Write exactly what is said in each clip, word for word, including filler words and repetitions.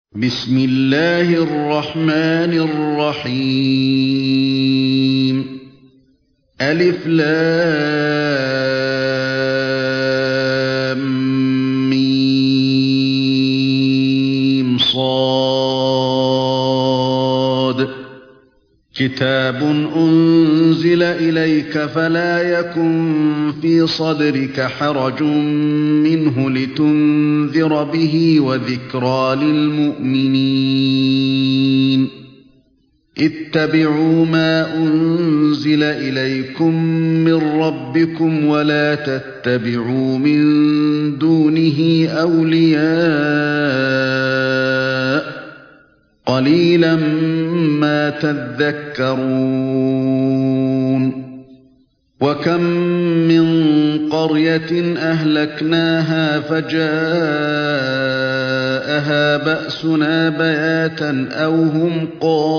بسم الله الرحمن الرحيم ألف لام ميم صاد كتاب أنزل إليك فلا يكن في صدرك حرج منه لتنذر به وذكرى للمؤمنين اتبعوا ما أنزل إليكم من ربكم ولا تتبعوا من دونه أولياء قليلا ما تذكرون وكم من قرية أهلكناها فجاءها بأسنا بياتا أو هم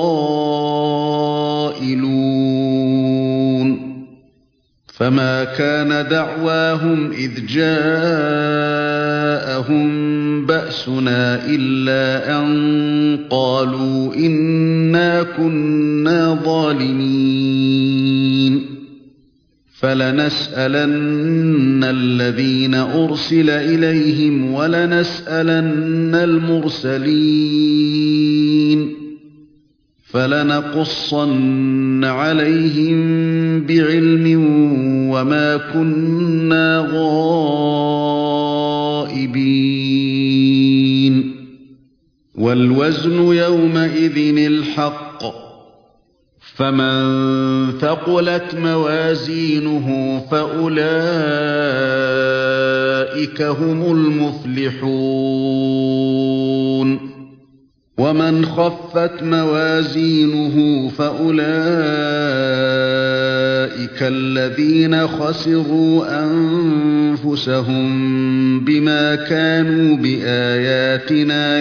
قائلون فما كان دعواهم إذ جاءهم بأسنا إلا أن قالوا إنا كنا ظالمين فلنسألن الذين أرسل إليهم ولنسألن المرسلين فلنقصن عليهم بعلم وما كنا غائبين والوزن يومئذ الحق فمن ثقلت موازينه فأولئك هم المفلحون ومن خفت موازينه فأولئك الذين خسروا أنفسهم بما كانوا بآياتنا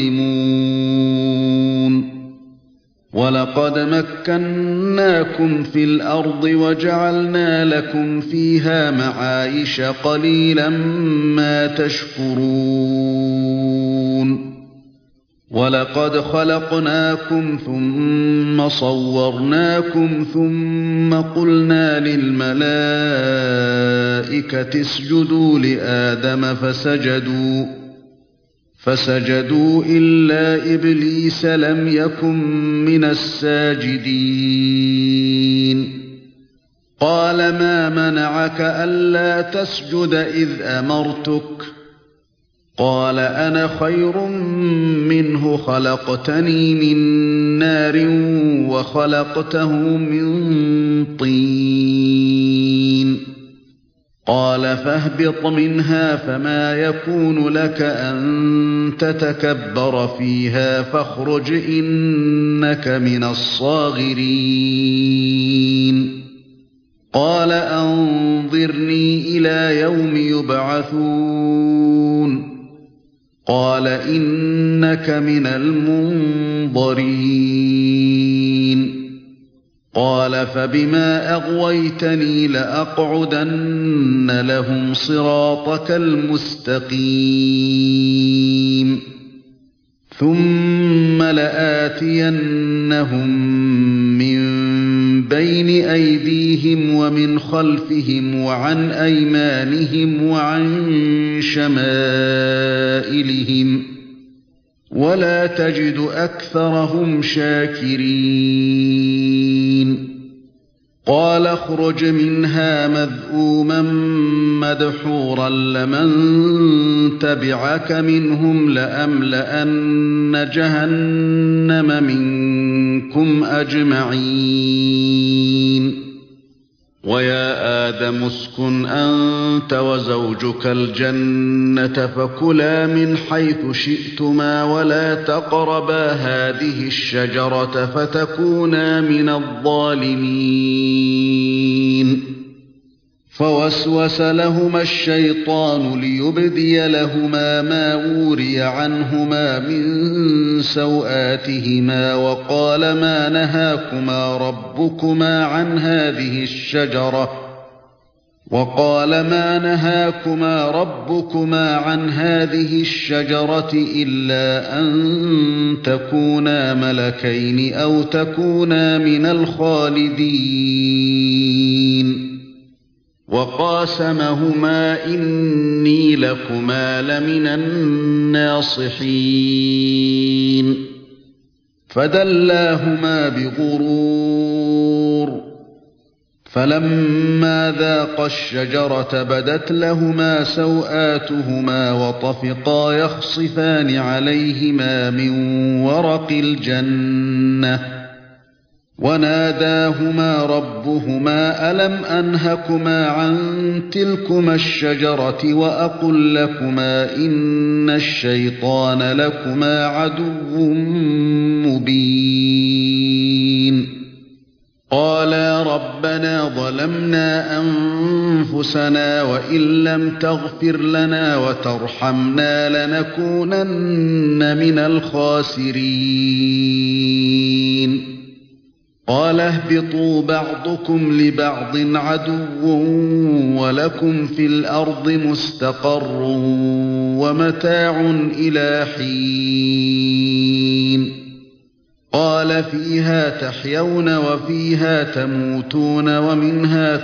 يظلمون ولقد مكناكم في الأرض وجعلنا لكم فيها معايش قليلا ما تشكرون ولقد خلقناكم ثم صورناكم ثم قلنا للملائكة اسجدوا لآدم فسجدوا فسجدوا إلا إبليس لم يكن من الساجدين قال ما منعك ألا تسجد إذ أمرتك قال أنا خير منه خلقتني من نار وخلقته من طين قال فاهبط منها فما يكون لك أن تتكبر فيها فاخرج إنك من الصاغرين قال أنظرني إلى يوم يبعثون قال إنك من المنظرين قال فبما أغويتني لأقعدن لهم صراطك المستقيم ثم لآتينهم من بين أيديهم ومن خلفهم وعن أيمانهم وعن شمائلهم ولا تجد أكثرهم شاكرين قال اخرج منها مذءوما مدحورا لمن تبعك منهم لأملأن جهنم منكم أجمعين ويا آدم اسكن أنت وزوجك الجنة فكلا من حيث شئتما ولا تقربا هذه الشجرة فتكونا من الظالمين فوسوس لهما الشيطان ليبدي لهما ما وري عنهما من سوآتهما وقال ما نهاكما ربكما عن هذه الشجرة وقال ما نهاكما ربكما عن هذه الشجرة إلا أن تكونا ملكين أو تكونا من الخالدين وقاسمهما إني لكما لمن الناصحين فدلاهما بغرور فلما ذاقا الشجرة بدت لهما سوآتهما وطفقا يخصفان عليهما من ورق الجنة وناداهما ربهما ألم أنهكما عن تلكما الشجرة وأقل لكما إن الشيطان لكما عدو مبين قالا ربنا ظلمنا أنفسنا وإن لم تغفر لنا وترحمنا لنكونن من الخاسرين قال اهبطوا بعضكم لبعض عدو ولكم في الأرض مستقر ومتاع إلى حين قال فيها تحيون وفيها تموتون ومنها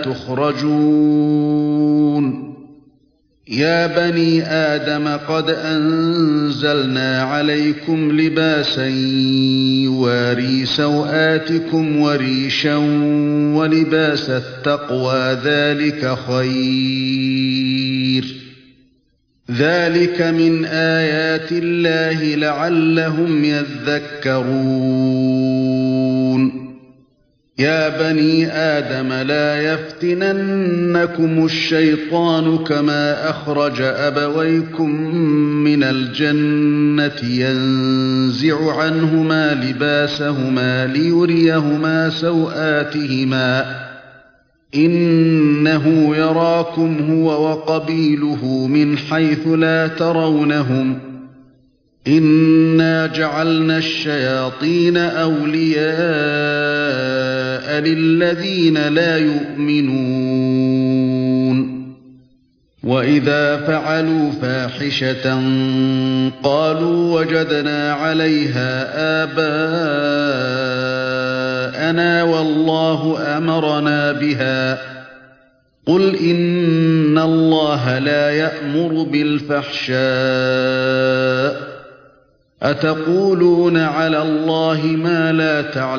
تخرجون يا بني آدم قد أنزلنا عليكم لباسا يواري سوآتكم وريشا ولباس التقوى ذلك خير ذلك من آيات الله لعلهم يذكرون يا بني آدم لا يفتننكم الشيطان كما أخرج أبويكم من الجنة ينزع عنهما لباسهما ليريهما سوآتهما إنه يراكم هو وقبيله من حيث لا ترونهم إنا جعلنا الشياطين أولياء للذين لا يؤمنون وإذا فعلوا فاحشة قالوا وجدنا عليها آباءنا والله أمرنا بها قل إن الله لا يأمر بالفحشاء أتقولون على الله ما لا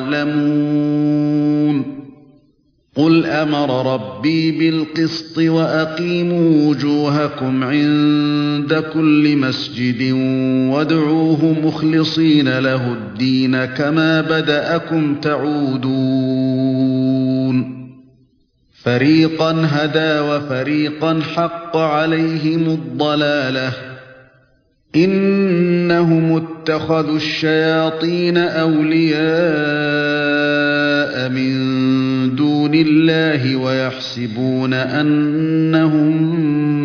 تعلمون قل أمر ربي بالقسط وأقيموا وجوهكم عند كل مسجد وادعوه مخلصين له الدين كما بدأكم تعودون فريقا هدى وفريقا حق عليهم الضلالة إنهم اتخذوا الشياطين أولياء من دون الله ويحسبون أنهم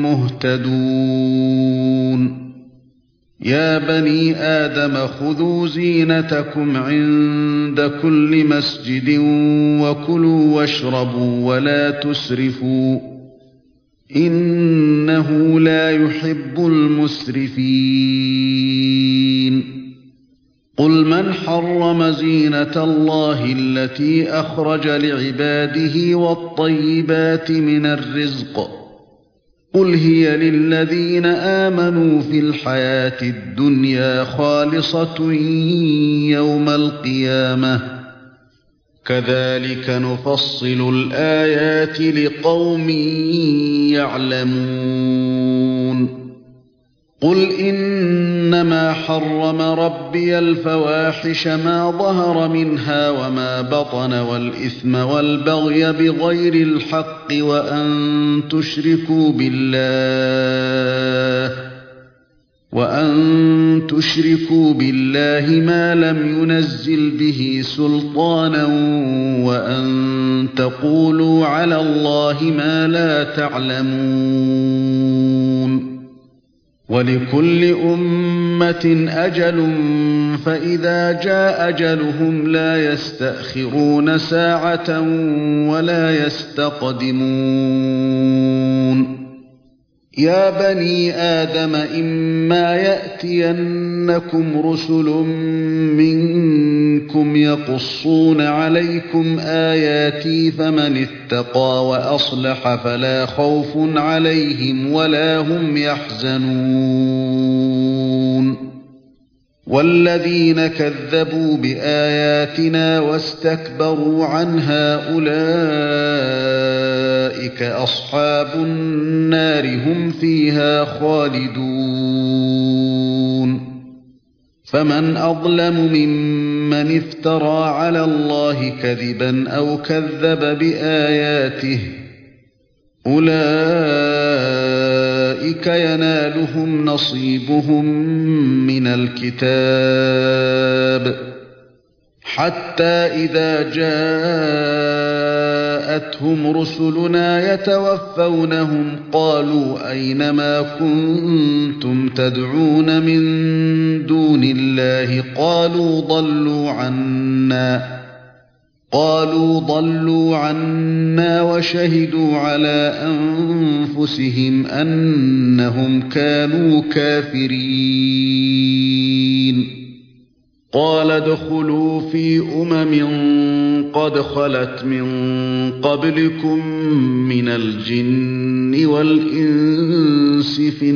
مهتدون يا بني آدم خذوا زينتكم عند كل مسجد وكلوا واشربوا ولا تسرفوا إنه لا يحب المسرفين قل من حرم زينة الله التي أخرج لعباده والطيبات من الرزق قل هي للذين آمنوا في الحياة الدنيا خالصة يوم القيامة كذلك نفصل الآيات لقوم يعلمون قل إنما حرم ربي الفواحش ما ظهر منها وما بطن والإثم والبغي بغير الحق وأن تشركوا بالله وأن تشركوا بالله ما لم ينزل به سلطانا وأن تقولوا على الله ما لا تعلمون وَلِكُلِّ أُمَّةٍ أَجَلٌ فَإِذَا جَاءَ أَجَلُهُمْ لَا يَسْتَأْخِرُونَ سَاعَةً وَلَا يَسْتَقْدِمُونَ يَا بَنِي آدَمَ إِمَّا يَأْتِيَنَّكُمْ رُسُلٌ مِّنكُمْ يَقُصُّونَ عَلَيْكُمْ آيَاتِي فَمَنِ اتَّقَىٰ وَأَصْلَحَ فَلَا خَوْفٌ عَلَيْهِمْ وَلَا هُمْ يَحْزَنُونَ وَالَّذِينَ كَذَّبُوا بِآيَاتِنَا وَاسْتَكْبَرُوا عَنْهَا أُولَئِكَ أَصْحَابُ النَّارِ هُمْ فِيهَا خَالِدُونَ فَمَنْ أَظْلَمُ مِمَّنِ افْتَرَىٰ عَلَى اللَّهِ كَذِبًا أَوْ كَذَّبَ بِآيَاتِهِ أُولَئِكَ يَنَالُهُمْ نَصِيبُهُم مِّنَ الْكِتَابِ حَتَّىٰ إِذَا جَاءَتْهُمْ رُسُلُنَا يَتَوَفَّوْنَهُمْ قَالُوا أَيْنَ مَا كُنتُمْ تَدْعُونَ مِن دُونِ اللَّهِ قَالُوا ضَلُّوا عَنَّا قالوا ضلوا عنا وشهدوا على أنفسهم أنهم كانوا كافرين قال ادخلوا في أمم قد خلت من قبلكم من الجن والإنس في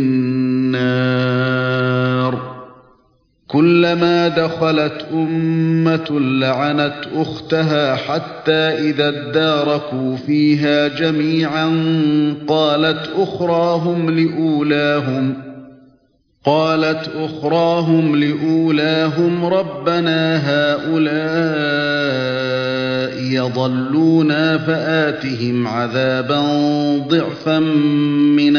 النار كلما دخلت أمة لعنت أختها حتى إذا اداركوا فيها جميعا قالت أخراهم لأولاهم قالت أخراهم لأولاهم ربنا هؤلاء يضلونا فآتهم عذابا ضعفا من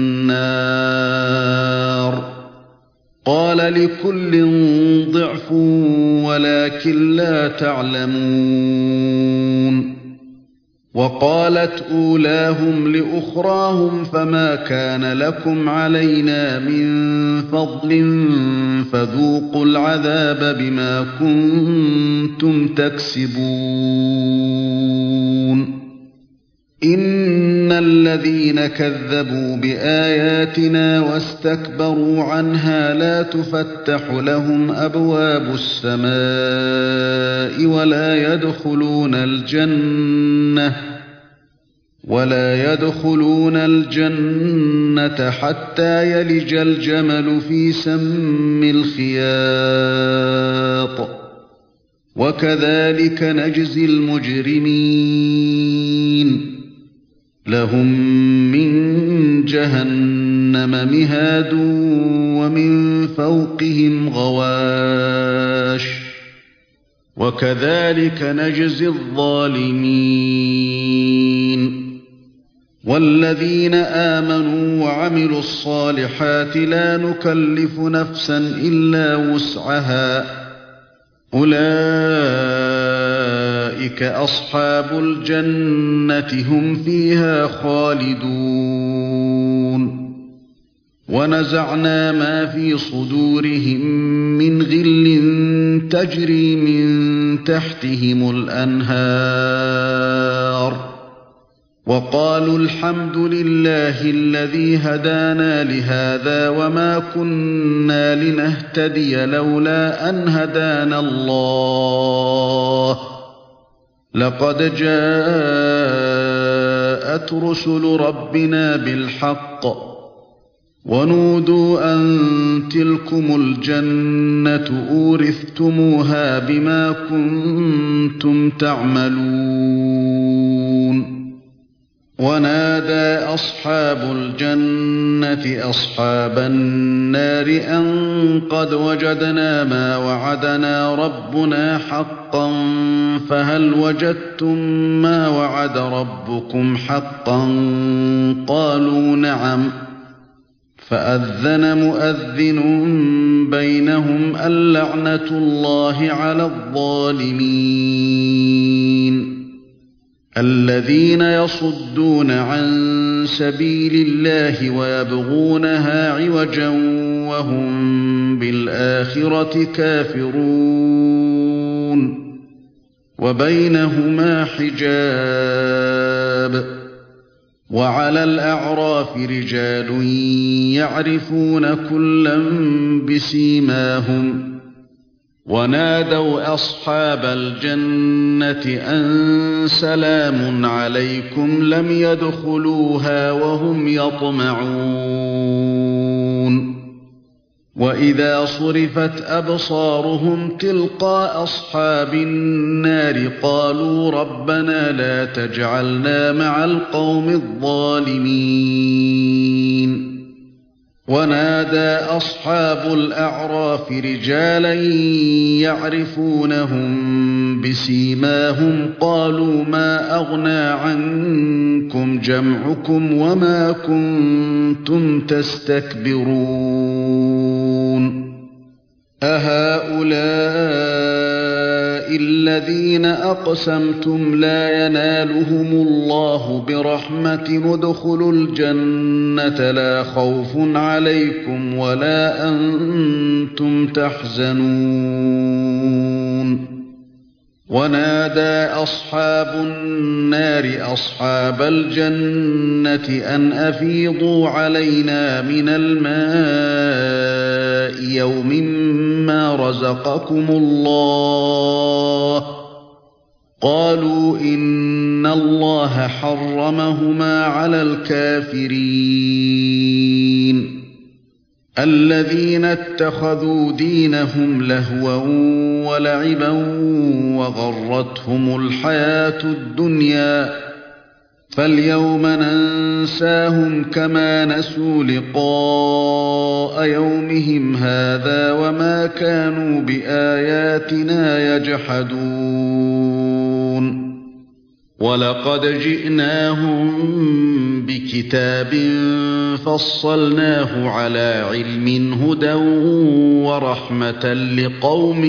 النار قال لكل ضعف ولكن لا تعلمون وقالت أولاهم لأخراهم فما كان لكم علينا من فضل فذوقوا العذاب بما كنتم تكسبون إن الذين كذبوا بآياتنا واستكبروا عنها لا تفتح لهم أبواب السماء ولا يدخلون الجنة ولا يدخلون الجنة حتى يلج الجمل في سم الخياط وكذلك نجزي المجرمين لهم من جهنم مهاد ومن فوقهم غواش وكذلك نجزي الظالمين والذين آمنوا وعملوا الصالحات لا نكلف نفسا إلا وسعها أولئك أصحاب الجنة هم فيها خالدون ونزعنا ما في صدورهم من غل تجري من تحتهم الأنهار وقالوا الحمد لله الذي هدانا لهذا وما كنا لنهتدي لولا أن هدانا الله لقد جاءت رسل ربنا بالحق ونودوا أن تلكم الجنة أورثتموها بما كنتم تعملون ونادى أصحاب الجنة أصحاب النار أن قد وجدنا ما وعدنا ربنا حقا فهل وجدتم ما وعد ربكم حقا قالوا نعم فأذن مؤذن بينهم اللعنة الله على الظالمين الذين يصدون عن سبيل الله ويبغونها عوجا وهم بالآخرة كافرون وبينهما حجاب وعلى الأعراف رجال يعرفون كلا بسيماهم ونادوا أصحاب الجنة أن سلام عليكم لم يدخلوها وهم يطمعون وإذا صرفت أبصارهم تلقاء أصحاب النار قالوا ربنا لا تجعلنا مع القوم الظالمين ونادى أصحاب الأعراف رجالا يعرفونهم بسيماهم قالوا ما أغنى عنكم جمعكم وما كنتم تستكبرون أهؤلاء الذين أقسمتم لا ينالهم الله برحمة ادخلوا الجنة لا خوف عليكم ولا أنتم تحزنون ونادى أصحاب النار أصحاب الجنة أن أفيضوا علينا من الماء يوم ما رزقكم الله قالوا إن الله حرمهما على الكافرين الذين اتخذوا دينهم لهوا ولعبا وغرتهم الحياة الدنيا فاليوم ننساهم كما نسوا لقاء يومهم هذا وما كانوا بآياتنا يجحدون ولقد جئناهم بكتاب فصلناه على علم هدى ورحمة لقوم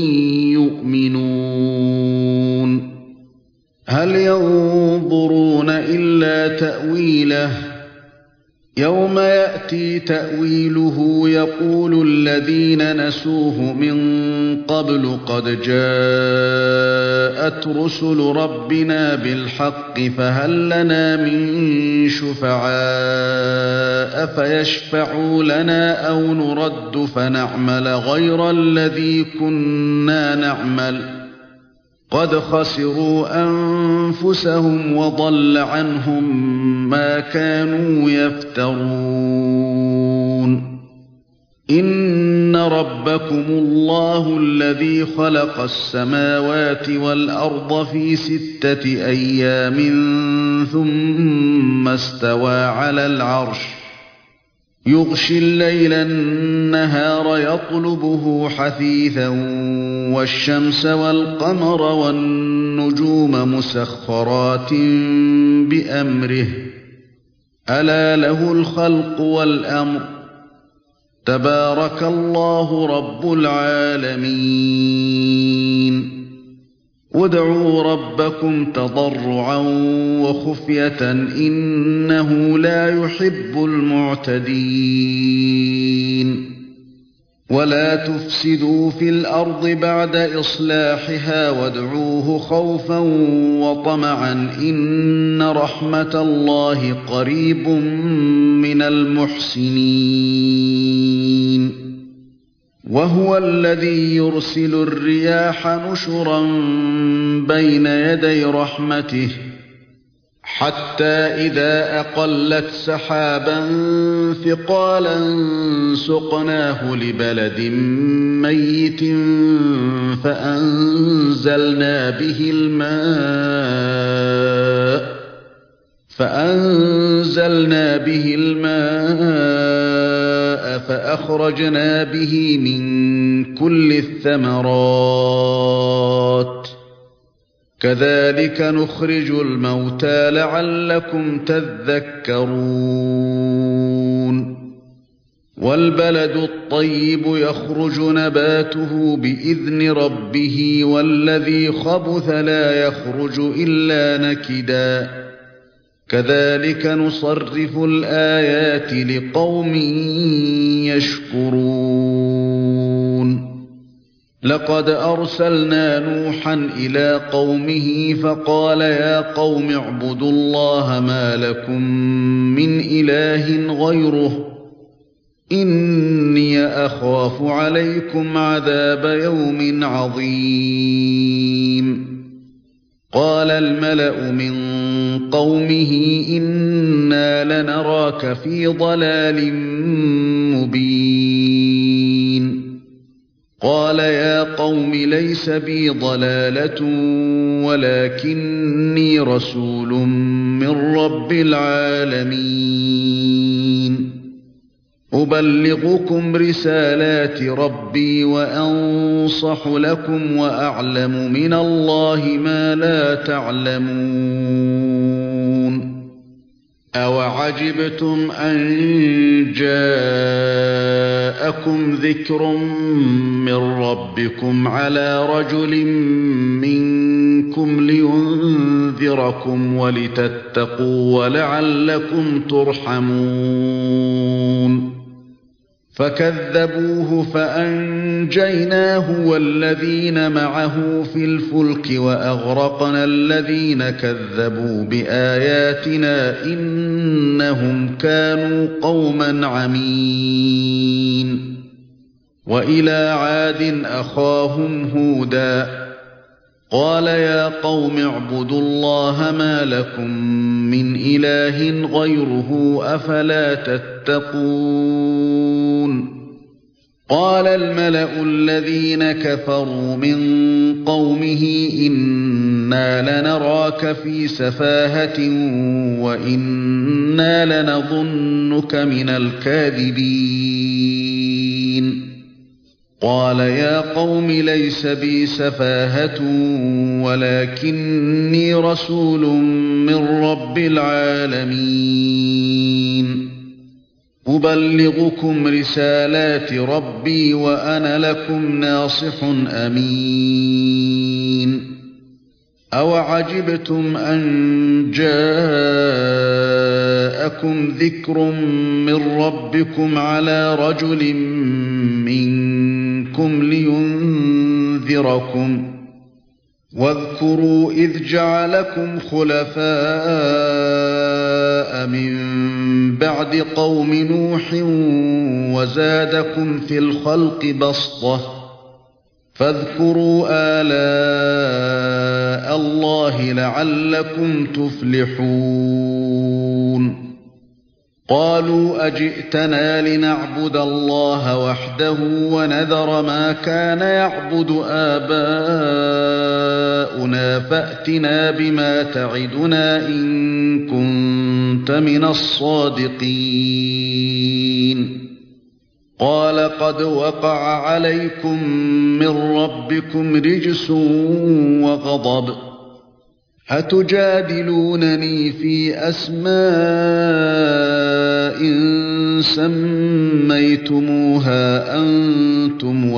يؤمنون هل ينظرون إلا تأويله يوم يأتي تأويله يقول الذين نسوه من قبل قد جاءت رسل ربنا بالحق فهل لنا من شفعاء فيشفعوا لنا أو نرد فنعمل غير الذي كنا نعمل قد خسروا أنفسهم وضل عنهم ما كانوا يفترون إن ربكم الله الذي خلق السماوات والأرض في ستة أيام ثم استوى على العرش يغشي الليل النهار يطلبه حثيثا والشمس والقمر والنجوم مسخرات بأمره ألا له الخلق والأمر تبارك الله رب العالمين وادعوا ربكم تضرعا وخفية إنه لا يحب المعتدين ولا تفسدوا في الأرض بعد إصلاحها وادعوه خوفا وطمعا إن رحمة الله قريب من المحسنين وهو الذي يرسل الرياح نشرا بين يدي رحمته حتى إذا أقلت سحابا ثقالا سقناه لبلد ميت فأنزلنا به الماء فأنزلنا به الماء فأخرجنا به من كل الثمرات كذلك نخرج الموتى لعلكم تذكرون والبلد الطيب يخرج نباته بإذن ربه والذي خبث لا يخرج إلا نكدا كذلك نصرف الآيات لقوم يشكرون لقد أرسلنا نوحا إلى قومه فقال يا قوم اعبدوا الله ما لكم من إله غيره إني أخاف عليكم عذاب يوم عظيم قال الملأ من قومه إنا لنراك في ضلال مبين قال يا قوم ليس بي ضلالة ولكني رسول من رب العالمين أبلغكم رسالات ربي وأنصح لكم وأعلم من الله ما لا تعلمون أوعجبتم أن جاءكم ذكر من ربكم على رجل منكم لينذركم ولتتقوا ولعلكم ترحمون فكذبوه فأنجيناه والذين معه في الفلك وأغرقنا الذين كذبوا بآياتنا إنهم كانوا قوما عمين وإلى عاد أخاهم هودا قال يا قوم اعبدوا الله ما لكم من إله غيره أفلا تتقون قال الملأ الذين كفروا من قومه إنا لنراك في سفاهة وإنا لنظنك من الكاذبين قال يا قوم ليس بي سفاهة ولكني رسول من رب العالمين أبلغكم رسالات ربي وأنا لكم ناصح أمين أوعجبتم أن جاءكم ذكر من ربكم على رجل منكم لينذركم واذكروا إذ جعلكم خلفاء من بعد قوم نوح وزادكم في الخلق بسطة فاذكروا آلاء الله لعلكم تفلحون قالوا أجئتنا لنعبد الله وحده ونذر ما كان يعبد آباؤنا فأتنا بما تعدنا إن كنت من الصادقين قال قد وقع عليكم من ربكم رجس وغضب أتجادلونني في أسماء سميتموها أنتم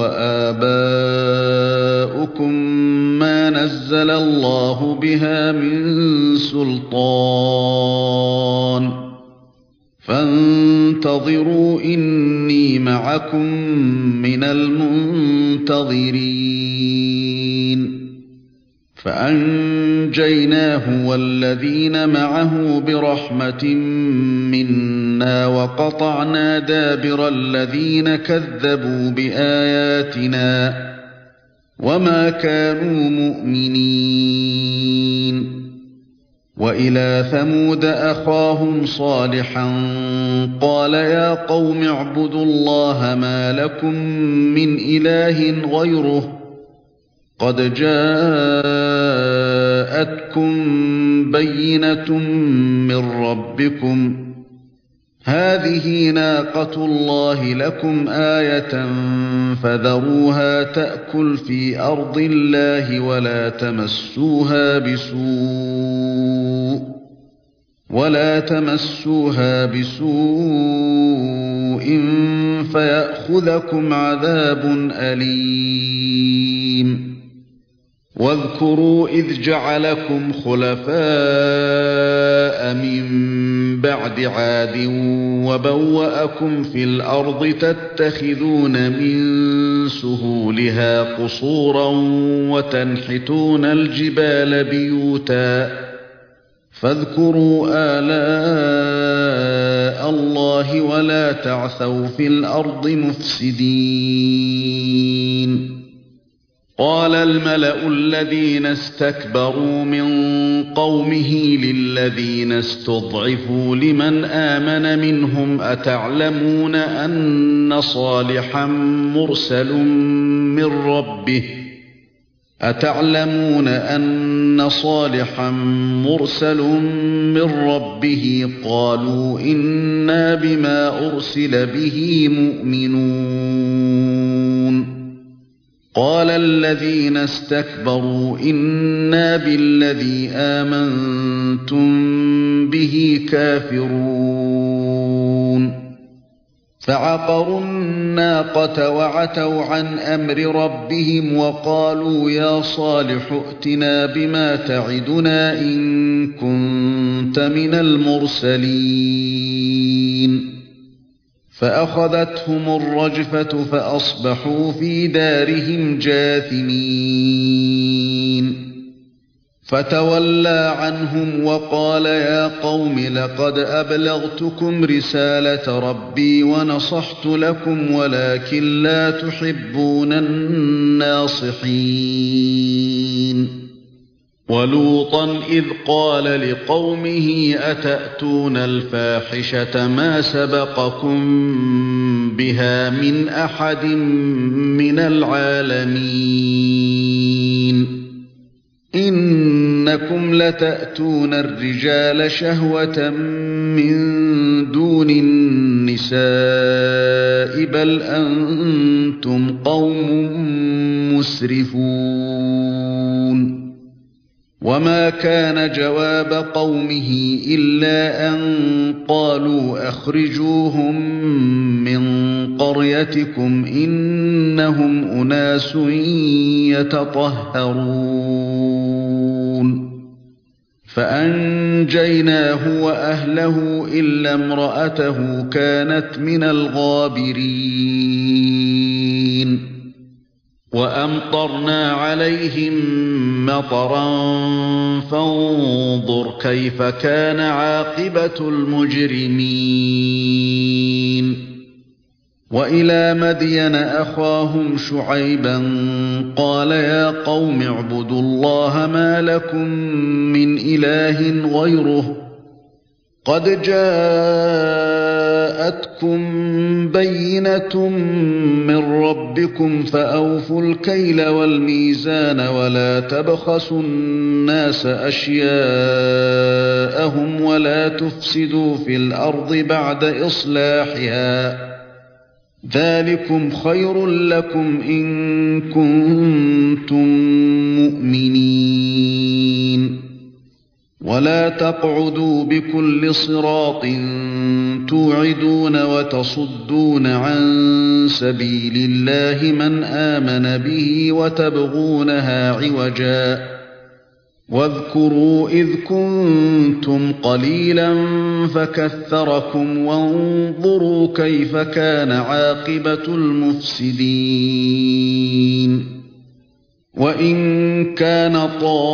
وآباؤكم ما نزل الله بها من سلطان فانتظروا إني معكم من المنتظرين فأنجيناه والذين معه برحمة منا وقطعنا دابر الذين كذبوا بآياتنا وما كانوا مؤمنين وإلى ثمود أخاهم صالحا قال يا قوم اعبدوا الله ما لكم من إله غيره قد جاءتكم بينة من ربكم هذه ناقة الله لكم آية فذروها تأكل في أرض الله ولا تمسوها بسوء ولا تمسوها بسوء فيأخذكم عذاب أليم واذكروا إذ جعلكم خلفاء جاء من بعد عاد وبوأكم في الأرض تتخذون من سهولها قصورا وتنحتون الجبال بيوتا فاذكروا آلاء الله ولا تعثوا في الأرض مفسدين. قال الملأ الذين استكبروا من قومه للذين استضعفوا لمن آمن منهم أتعلمون أن صالحا مرسل من ربه أتعلمون أن صالحا مرسل من ربه قالوا إنا بما أرسل به مؤمنون. قال الذين استكبروا إنا بالذي آمنتم به كافرون. فعقروا الناقة وعتوا عن أمر ربهم وقالوا يا صالح ائتنا بما تعدنا إن كنت من المرسلين. فأخذتهم الرجفة فأصبحوا في دارهم جاثمين. فتولى عنهم وقال يا قوم لقد أبلغتكم رسالة ربي ونصحت لكم ولكن لا تحبون الناصحين. ولوطا إذ قال لقومه أتأتون الفاحشة ما سبقكم بها من أحد من العالمين إنكم لتأتون الرجال شهوة من دون النساء بل أنتم قوم مسرفون. وما كان جواب قومه إلا أن قالوا أخرجوهم من قريتكم إنهم أناس يتطهرون. فأنجيناه وأهله إلا امرأته كانت من الغابرين. وأمطرنا عليهم مطرا فانظر كيف كان عاقبة المجرمين. وإلى مدين أخاهم شعيبا قال يا قوم اعبدوا الله ما لكم من إله غيره قد جاءتكم بينة من ربكم فأوفوا الكيل والميزان ولا تبخسوا الناس أشياءهم ولا تفسدوا في الأرض بعد إصلاحها ذلكم خير لكم إن كنتم مؤمنين. ولا تقعدوا بكل صراط توعدون وتصدون عن سبيل الله من آمن به وتبغونها عوجا واذكروا إذ كنتم قليلا فكثركم وانظروا كيف كان عاقبة المفسدين. وإن كان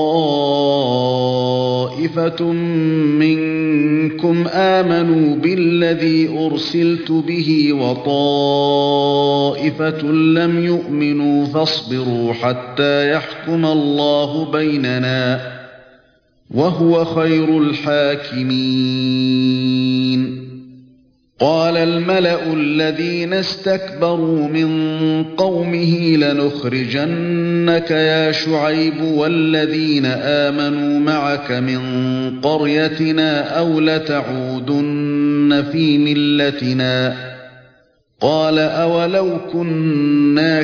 طائفة منكم آمنوا بالذي أرسلت به وطائفة لم يؤمنوا فاصبروا حتى يحكم الله بيننا وهو خير الحاكمين. قال الملأ الذين استكبروا من قومه لنخرجنك يا شعيب والذين آمنوا معك من قريتنا أو لتعودن في ملتنا قال أولو كنا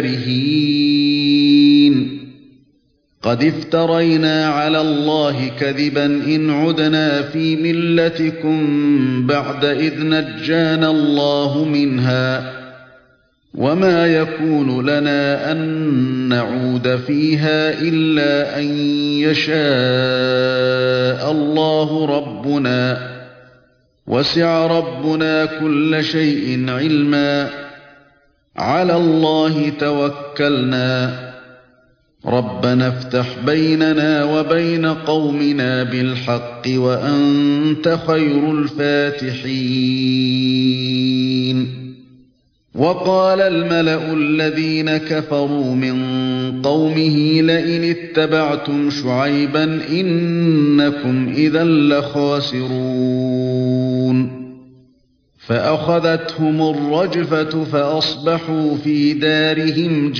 كارهين قد افترينا على الله كذبا إن عدنا في ملتكم بعد إذ نجانا الله منها وما يكون لنا أن نعود فيها إلا أن يشاء الله ربنا وسع ربنا كل شيء علما على الله توكلنا ربنا افتح بيننا وبين قومنا بالحق وأنت خير الفاتحين وقال الملأ الذين كفروا من قومه لئن اتبعتم شعيبا إنكم إذا لخاسرون فأخذتهم الرجفة فأصبحوا في دارهم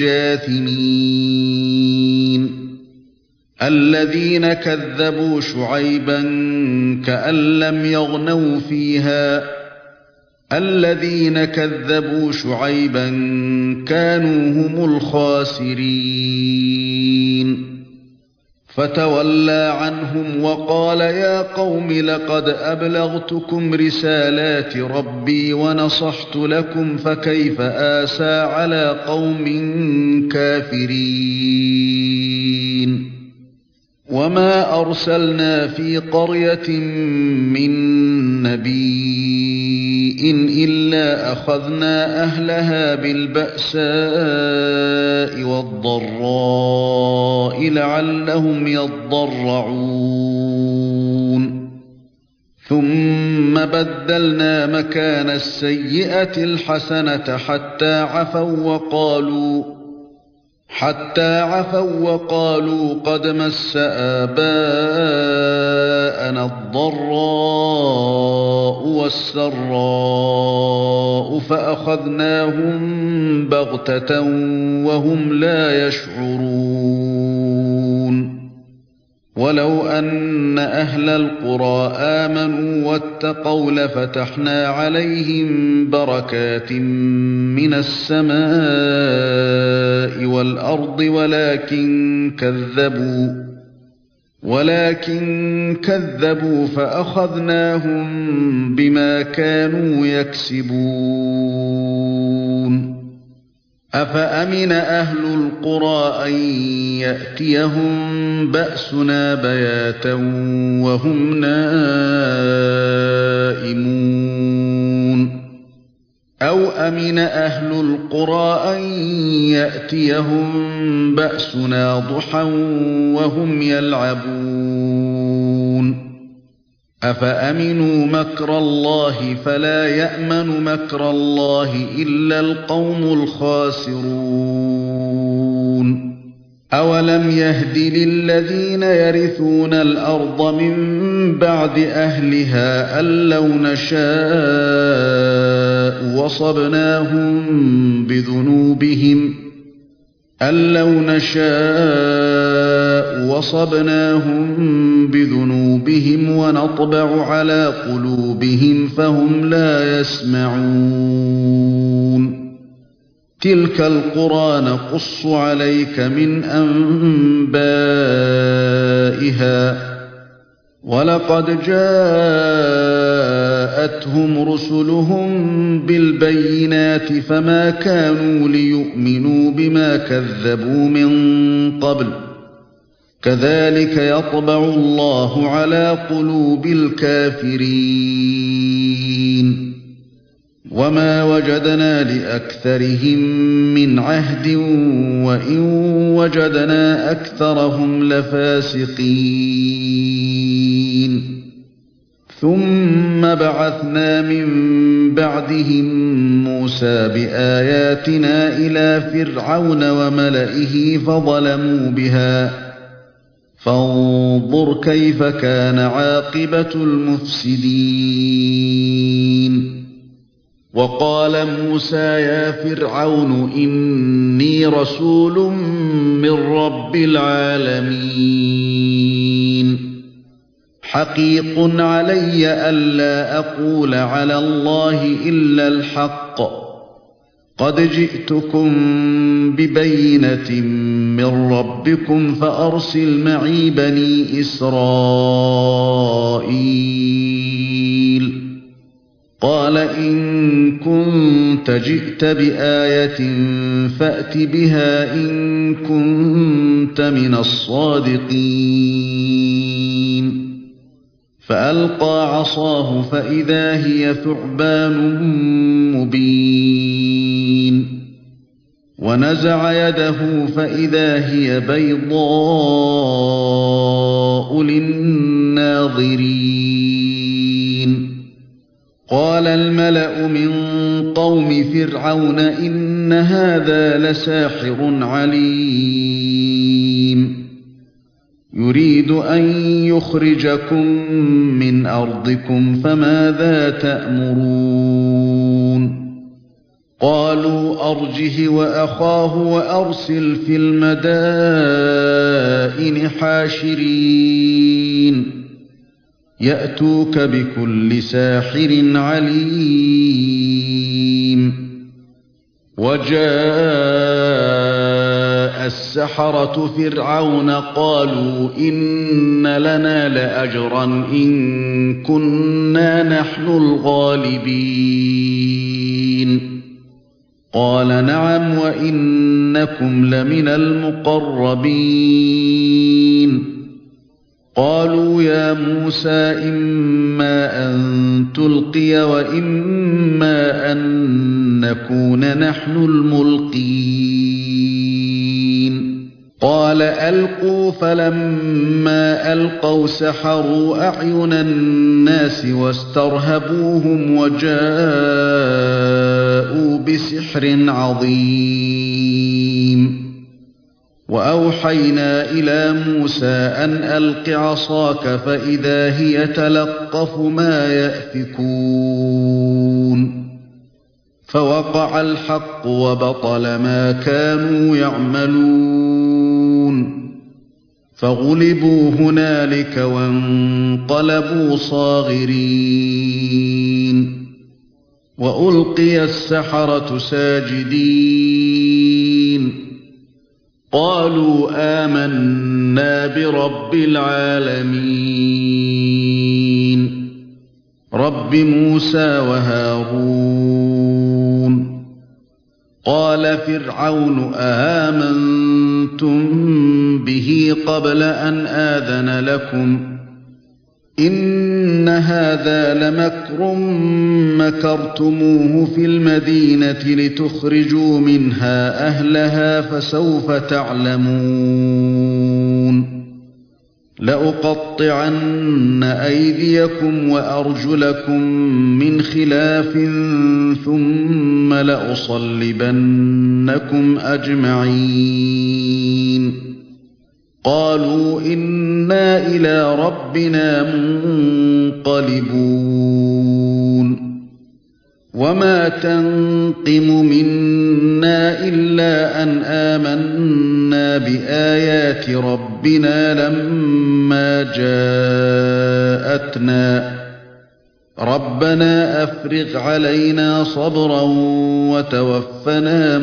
جاثمين الذين كذبوا شعيبا كأن لم يغنوا فيها الذين كذبوا شعيبا كانوا هم الخاسرين فتولى عنهم وقال يا قوم لقد أبلغتكم رسالات ربي ونصحت لكم فكيف آسى على قوم كافرين وما أرسلنا في قرية من نبي إلا أخذنا أهلها بالبأساء والضراء لعلهم يضرعون ثم بدلنا مكان السيئة الحسنة حتى عفوا وقالوا حتى عفوا وقالوا قد مس آباءنا الضراء والسراء فأخذناهم بغتة وهم لا يشعرون ولو أن أهل القرى آمنوا واتقوا لفتحنا عليهم بركات من السماء والأرض ولكن كذبوا ولكن كذبوا فأخذناهم بما كانوا يكسبون أفأمن أهل القرى أن يأتيهم بأسنا بياتا وهم نائمون أو أمن أهل القرى أن يأتيهم بأسنا ضحى وهم يلعبون أفأمنوا مكر الله فلا يأمن مكر الله إلا القوم الخاسرون أولم يهد للذين يرثون الأرض من بعد أهلها أن لو نشاء وصبناهم بذنوبهم أن لو نشاء وصبناهم بذنوبهم ونطبع على قلوبهم فهم لا يسمعون تلك القرى نقص عليك من أنبائها ولقد جاءتهم رسلهم بالبينات فما كانوا ليؤمنوا بما كذبوا من قبل كذلك يطبع الله على قلوب الكافرين وما وجدنا لأكثرهم من عهد وإن وجدنا أكثرهم لفاسقين ثم بعثنا من بعدهم موسى بآياتنا إلى فرعون وملئه فظلموا بها فانظر كيف كان عاقبة المفسدين وقال موسى يا فرعون إني رسول من رب العالمين حقيق علي ألا أقول على الله إلا الحق قد جئتكم ببينة من ربكم فأرسل معي بني إسرائيل قال إن كنت جئت بآية فأت بها إن كنت من الصادقين فألقى عصاه فإذا هي ثعبان مبين ونزع يده فإذا هي بيضاء للناظرين قال الملأ من قوم فرعون إن هذا لساحر عليم يريد أن يخرجكم من أرضكم فماذا تأمرون قالوا أرجه وأخاه وأرسل في المدائن حاشرين يأتوك بكل ساحر عليم وجاء السحرة فرعون قالوا إن لنا لأجرا إن كنا نحن الغالبين قال نعم وإنكم لمن المقربين قالوا يا موسى إما أن تلقي وإما أن نكون نحن الملقين قال ألقوا فلما ألقوا سحروا أعين الناس واسترهبوهم وجاءوا بسحر عظيم وأوحينا إلى موسى أن ألق عصاك فإذا هي تلقف ما يأفكون فوقع الحق وبطل ما كانوا يعملون فغلبوا هنالك وانقلبوا صاغرين وألقي السحرة ساجدين قالوا آمنا برب العالمين رب موسى وهارون قال فرعون آمنتم به قبل أن آذن لكم إن هذا لمكر مكرتموه في المدينة لتخرجوا منها أهلها فسوف تعلمون لأقطعن أيديكم وأرجلكم من خلاف ثم لأصلبنكم أجمعين قالوا إنا إلى ربنا منقلبون وما تنقم منا إلا أن آمنا بآيات ربنا لما جاءتنا ربنا أفرغ علينا صبرا وتوفنا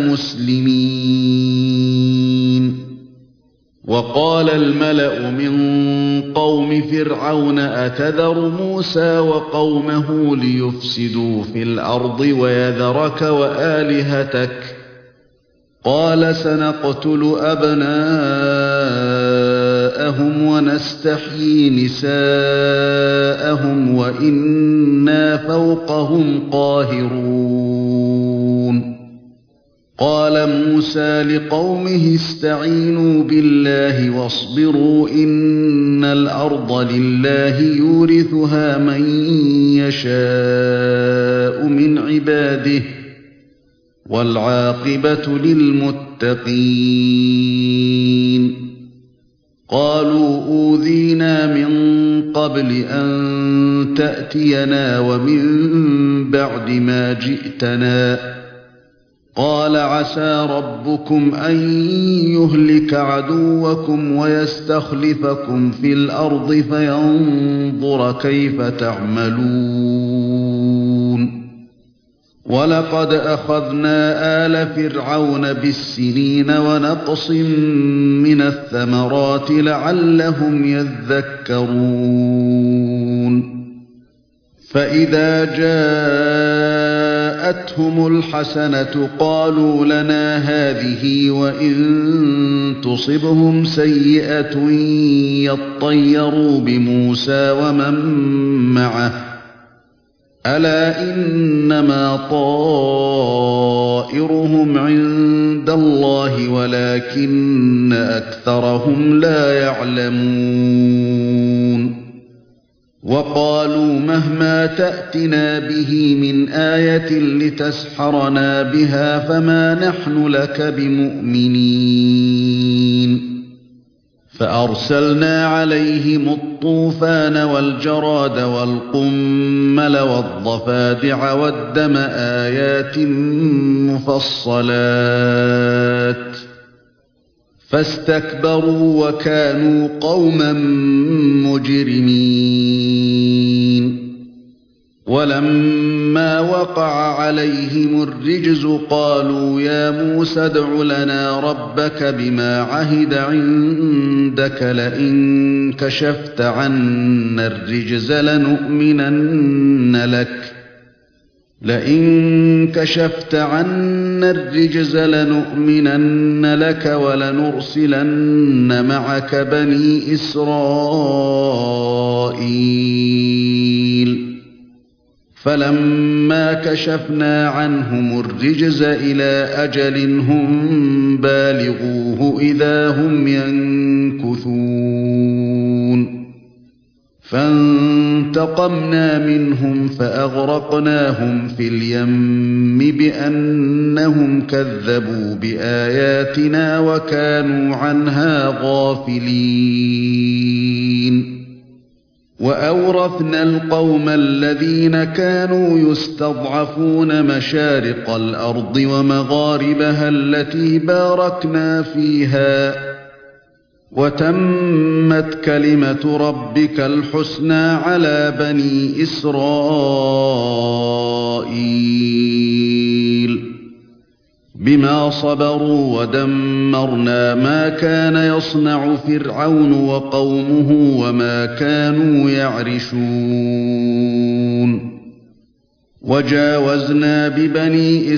مسلمين وقال الملأ من قوم فرعون أتذر موسى وقومه ليفسدوا في الأرض ويذرك وآلهتك قال سنقتل أبناءهم ونستحيي نساءهم وإنا فوقهم قاهرون قال موسى لقومه استعينوا بالله واصبروا إن الأرض لله يورثها من يشاء من عباده والعاقبة للمتقين قالوا أوذينا من قبل أن تأتينا ومن بعد ما جئتنا قال عسى ربكم أن يهلك عدوكم ويستخلفكم في الأرض فينظر كيف تعملون ولقد أخذنا آل فرعون بالسنين ونقص من الثمرات لعلهم يذكرون فإذا جاءتهم الحسنة قالوا لنا هذه وإن تصبهم سيئة يطيروا بموسى ومن معه ألا إنما طائرهم عند الله ولكن أكثرهم لا يعلمون وقالوا مهما تأتنا به من آية لتسحرنا بها فما نحن لك بمؤمنين فأرسلنا عليهم الطوفان والجراد والقمل والضفادع والدم آيات مفصلات فاستكبروا وكانوا قوما مجرمين ولما وقع عليهم الرجز قالوا يا موسى ادع لنا ربك بما عهد عندك لئن كشفت عنا الرجز لنؤمنن لك لئن كشفت عنا الرجز لنؤمنن لك ولنرسلن معك بني إسرائيل فلما كشفنا عنهم الرجز إلى أجل هم بالغوه إذا هم ينكثون فانتقمنا منهم فأغرقناهم في اليم بأنهم كذبوا بآياتنا وكانوا عنها غافلين وأورثنا القوم الذين كانوا يستضعفون مشارق الأرض ومغاربها التي باركنا فيها وتمت كلمة ربك الحسنى على بني إسرائيل بما صبروا ودمرنا ما كان يصنع فرعون وقومه وما كانوا يعرشون وجاوزنا ببني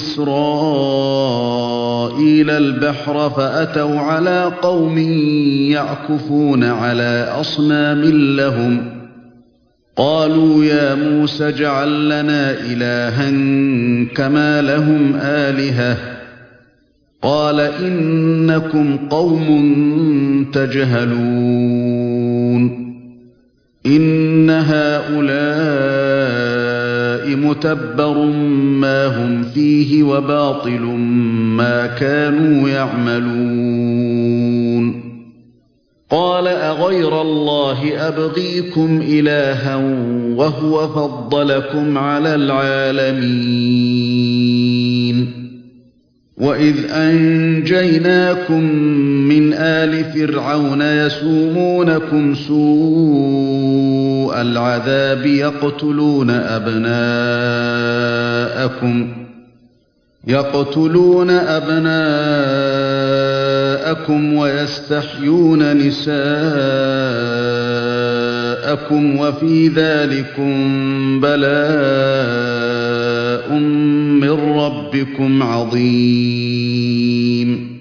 إسرائيل البحر فأتوا على قوم يعكفون على أصنام لهم قالوا يا موسى اجعل لنا إلها كما لهم آلهة قال إنكم قوم تجهلون إن هؤلاء متبر ما هم فيه وباطل ما كانوا يعملون قال أغير الله أبغيكم إلها وهو فضلكم على العالمين وإذ أنجيناكم من آل فرعون يسومونكم سوء العذاب يقتلون أبناءكم يقتلون أبناءكم ويستحيون نساءكم وفي ذلكم بلاء من ربكم عظيم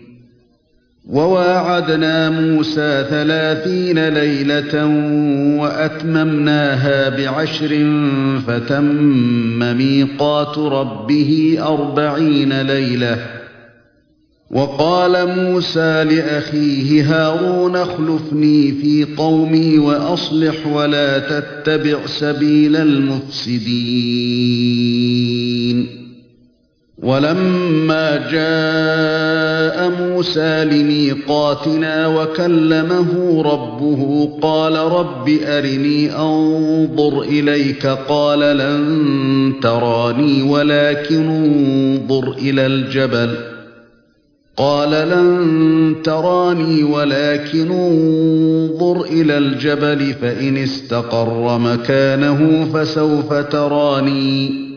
وواعدنا موسى ثلاثين ليلة وأتممناها بعشر فتم ميقات ربه أربعين ليلة وقال موسى لأخيه هارون اخلفني في قومي وأصلح ولا تتبع سبيل المفسدين ولما جاء موسى لميقاتنا وكلمه ربه قال رب أرني أنظر إليك قال لن تراني ولكن انظر إلى الجبل قال لن تراني ولكن انظر إلى الجبل فإن استقر مكانه فسوف تراني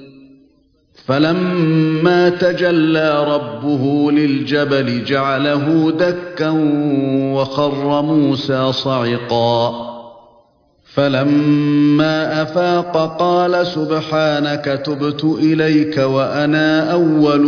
فلما تجلى ربه للجبل جعله دكا وخر موسى صعقا فلما أفاق قال سبحانك تبت إليك وأنا أول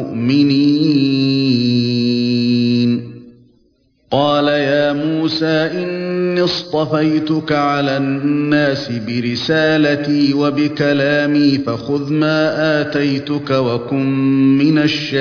المؤمنين. قال يا موسى إني اصطفيتك على الناس برسالتي وبكلامي فخذ ما آتيتك وكن من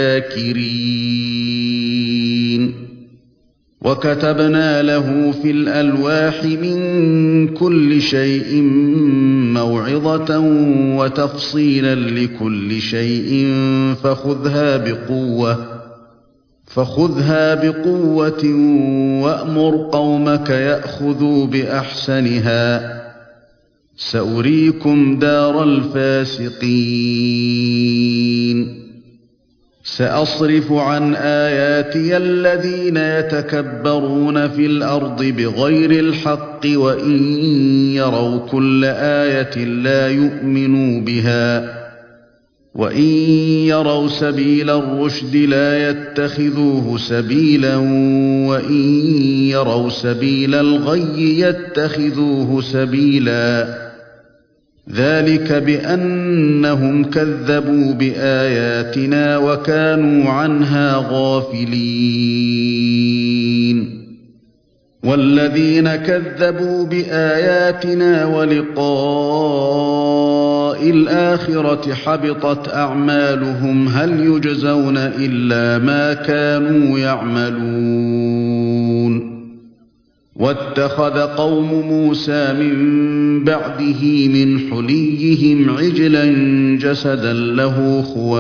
الشاكرين. وكتبنا له في الألواح من كل شيء موعظة وتفصيلا لكل شيء فخذها بقوة فخذها بقوة وأمر قومك يأخذوا بأحسنها سأريكم دار الفاسقين. سأصرف عن آياتي الذين يتكبرون في الأرض بغير الحق وإن يروا كل آية لا يؤمنوا بها وإن يروا سبيل الرشد لا يتخذوه سبيلا وإن يروا سبيل الغي يتخذوه سبيلا ذلك بأنهم كذبوا بآياتنا وكانوا عنها غافلين. والذين كذبوا بآياتنا ولقاء الآخرة حبطت أعمالهم هل يجزون إلا ما كانوا يعملون. واتخذ قوم موسى من بعده من حليهم عجلا جسدا له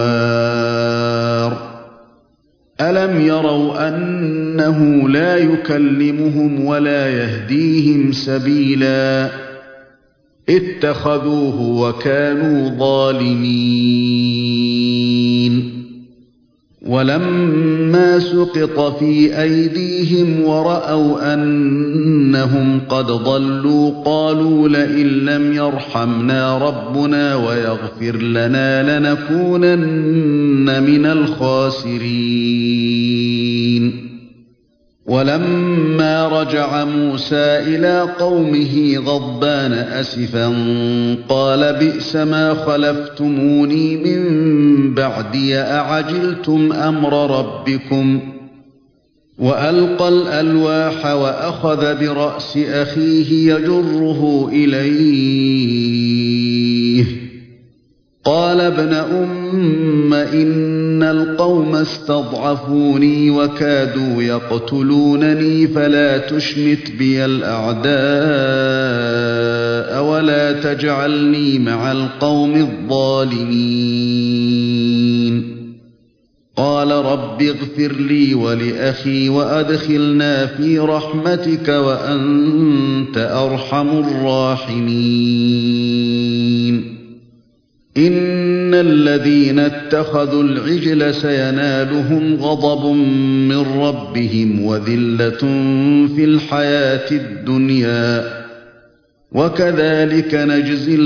خوار ألم يروا أنه لا يكلمهم ولا يهديهم سبيلا اتخذوه وكانوا ظالمين. ولما سقط في أيديهم ورأوا أنهم قد ضلوا قالوا لئن لم يرحمنا ربنا ويغفر لنا لنكونن من الخاسرين. ولما رجع موسى إلى قومه غضبان أسفا قال بئس ما خلفتموني من بعدي أعجلتم أمر ربكم وألقى الألواح وأخذ برأس أخيه يجره إليه قال ابن أم إن القوم استضعفوني وكادوا يقتلونني فلا تشمت بي الأعداء ولا تجعلني مع القوم الظالمين. قال رب اغفر لي ولأخي وأدخلنا في رحمتك وأنت أرحم الراحمين. إن الذين اتخذوا العجل سينالهم غضب من ربهم وذلة في الحياة الدنيا وكذلك نجزي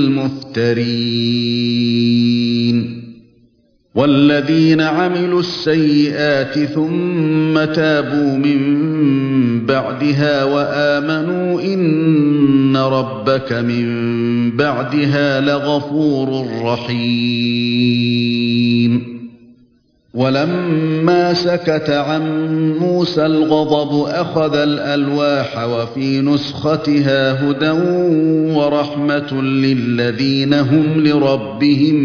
المفترين. والذين عملوا السيئات ثم تابوا من بعدها وآمنوا إن ربك من بعدها لغفور رحيم. ولما سكت عن موسى الغضب أخذ الألواح وفي نسختها هدى ورحمة للذين هم لربهم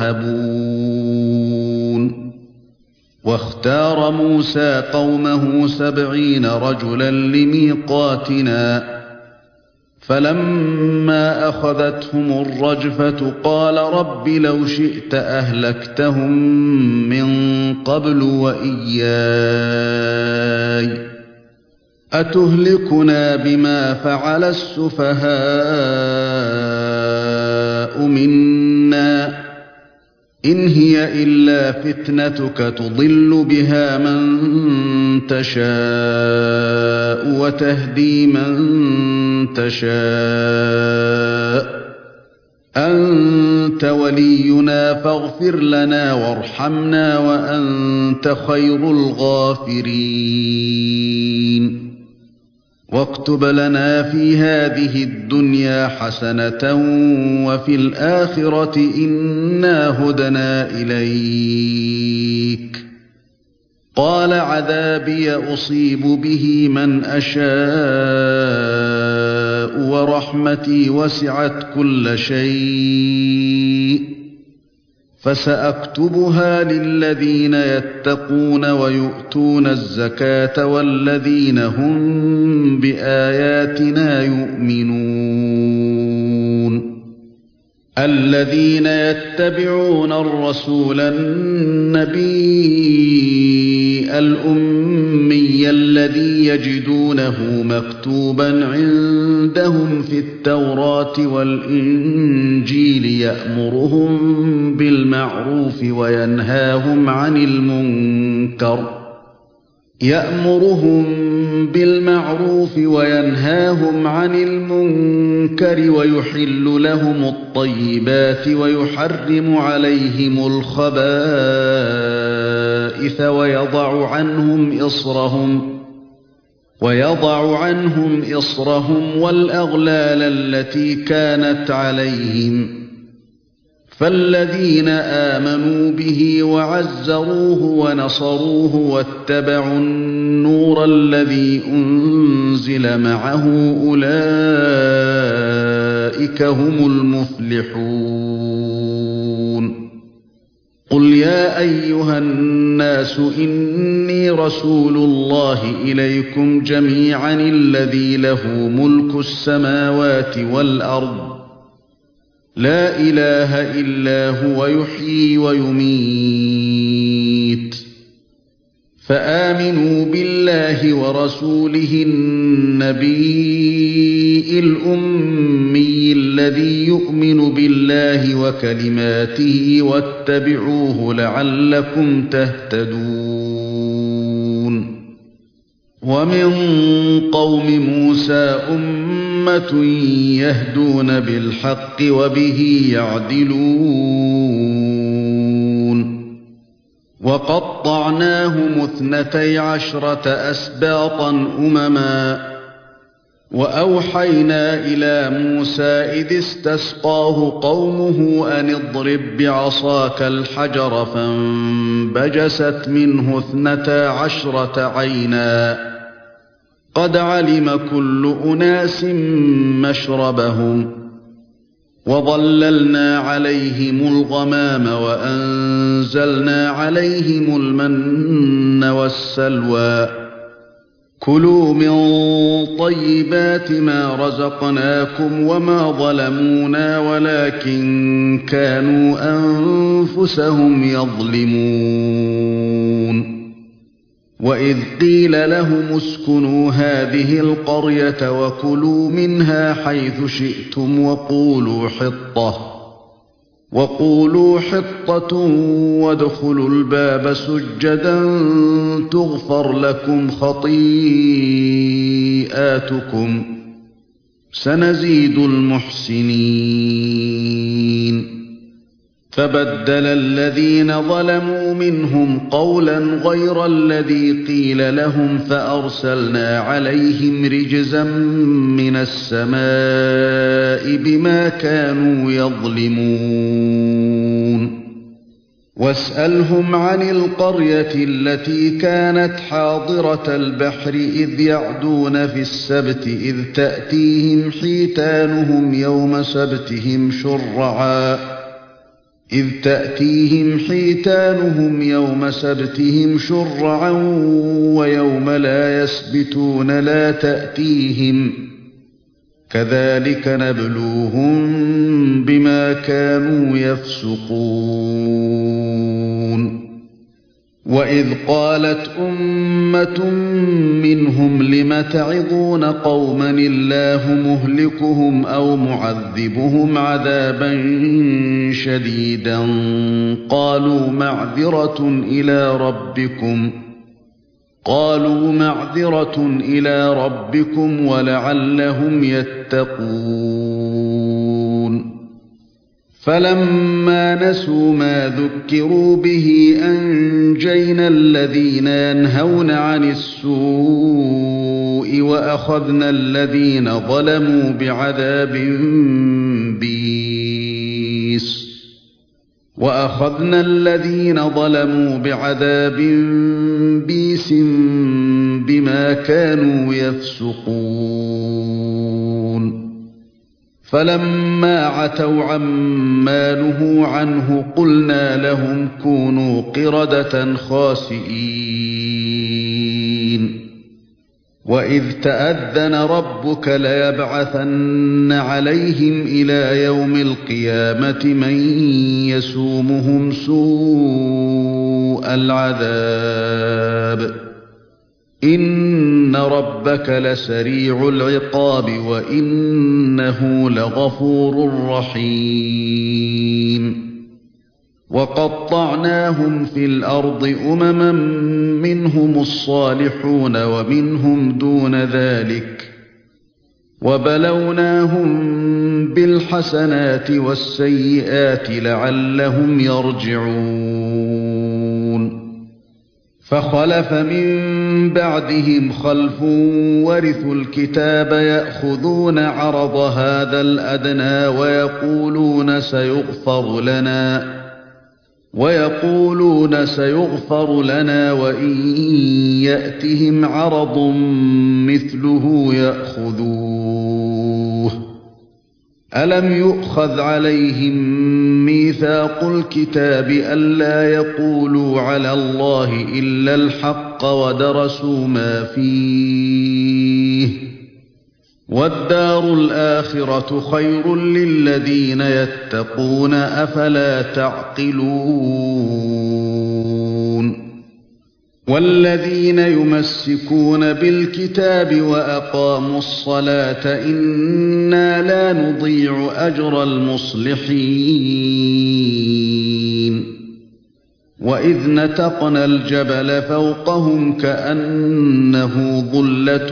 يرهبون. واختار موسى قومه سبعين رجلا لميقاتنا فلما أخذتهم الرجفة قال رب لو شئت أهلكتهم من قبل وإياي أتهلكنا بما فعل السفهاء منا إن هي إلا فتنتك تضل بها من تشاء وتهدي من تشاء أنت ولينا فاغفر لنا وارحمنا وأنت خير الغافرين. واكتب لنا في هذه الدنيا حسنة وفي الآخرة إنا هدنا إليك. قال عذابي أصيب به من أشاء ورحمتي وسعت كل شيء فسأكتبها للذين يتقون ويؤتون الزكاة والذين هم بآياتنا يؤمنون. الذين يتبعون الرسول النبي الأمي الذي يجدونه مكتوبا عندهم في التوراة والإنجيل يأمرهم بالمعروف وينهاهم عن المنكر يأمرهم بالمعروف وينهاهم عن المنكر ويحل لهم الطيبات ويحرم عليهم الخبائث ويضع عنهم إصرهم ويضع عنهم إصرهم والأغلال التي كانت عليهم. فالذين آمنوا به وعزروه ونصروه واتبعوا النور الذي أنزل معه أولئك هم المفلحون. قل يا أيها الناس إني رسول الله إليكم جميعا الذي له ملك السماوات والأرض لا إله إلا هو يحيي ويميت. فآمنوا بالله ورسوله النبي الأمي الذي يؤمن بالله وكلماته واتبعوه لعلكم تهتدون. ومن قوم موسى أمة يهدون بالحق وبه يعدلون. وقطعناهم اثنتي عشرة أسباطا أمما وأوحينا إلى موسى إذ استسقاه قومه أن اضرب بعصاك الحجر فانبجست منه اثنتا عشرة عينا قد علم كل أناس مشربهم وظللنا عليهم الغمام وأنزلنا عليهم المن والسلوى كلوا من طيبات ما رزقناكم وما ظلمونا ولكن كانوا أنفسهم يظلمون. وإذ قيل لهم اسكنوا هذه القرية وكلوا منها حيث شئتم وقولوا حطة وقولوا حطة وادخلوا الباب سجدا تغفر لكم خطيئاتكم سنزيد المحسنين. فبدل الذين ظلموا منهم قولا غير الذي قيل لهم فأرسلنا عليهم رجزا من السماء بما كانوا يظلمون. واسألهم عن القرية التي كانت حاضرة البحر إذ يعدون في السبت إذ تأتيهم حيتانهم يوم سبتهم شرعا إذ تأتيهم حيتانهم يوم سبتهم شرعا ويوم لا يسبتون لا تأتيهم كذلك نبلوهم بما كانوا يفسقون. وإذ قالت أمة منهم لم تعظون قوما الله مهلكهم أو معذبهم عذابا شديدا قالوا معذرة إلى ربكم قالوا معذرة إلى ربكم ولعلهم يتقون. فلما نسوا ما ذكروا به أنجينا الذين ينهون عن السوء وأخذنا الذين ظلموا بعذاب بئيس وأخذنا الذين ظلموا بعذاب بئيس بما كانوا يفسقون فلما عتوا عما نهوا عنه قلنا لهم كونوا قردة خاسئين وإذ تأذن ربك ليبعثن عليهم إلى يوم القيامة من يسومهم سوء العذاب إن ربك لسريع العقاب وإنه لغفور رحيم وقطعناهم في الأرض أمما منهم الصالحون ومنهم دون ذلك وبلوناهم بالحسنات والسيئات لعلهم يرجعون فخلف من بعدهم خلف ورثوا الكتاب يأخذون عرض هذا الأدنى ويقولون سيغفر لنا ويقولون سيغفر لنا وإن يأتهم عرض مثله يأخذوه ألم يؤخذ عليهم ميثاق الكتاب ألا يقولوا على الله إلا الحق ودرسوا ما فيه والدار الآخرة خير للذين يتقون أفلا تعقلون والذين يمسكون بالكتاب وأقاموا الصلاة إنا لا نضيع أجر المصلحين وإذ نتقنا الجبل فوقهم كأنه ظلة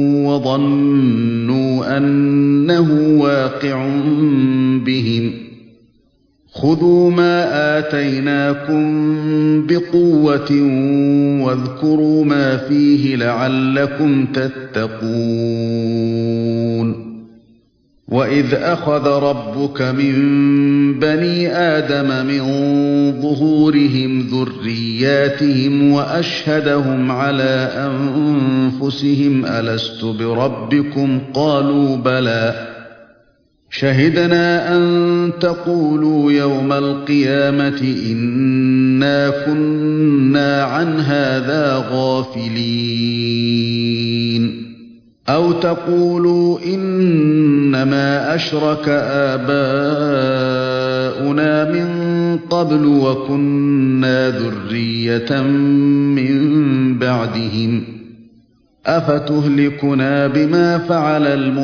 وظنوا أنه واقع بهم خذوا ما آتيناكم بقوة واذكروا ما فيه لعلكم تتقون وإذ أخذ ربك من بني آدم من ظهورهم ذرياتهم وأشهدهم على أنفسهم ألست بربكم قالوا بلى شهدنا أن تقولوا يوم القيامة إنا كنا عن هذا غافلين أو تقولوا إنما أشرك آباؤنا من قبل وكنا ذرية من بعدهم أفتهلكنا بما فعل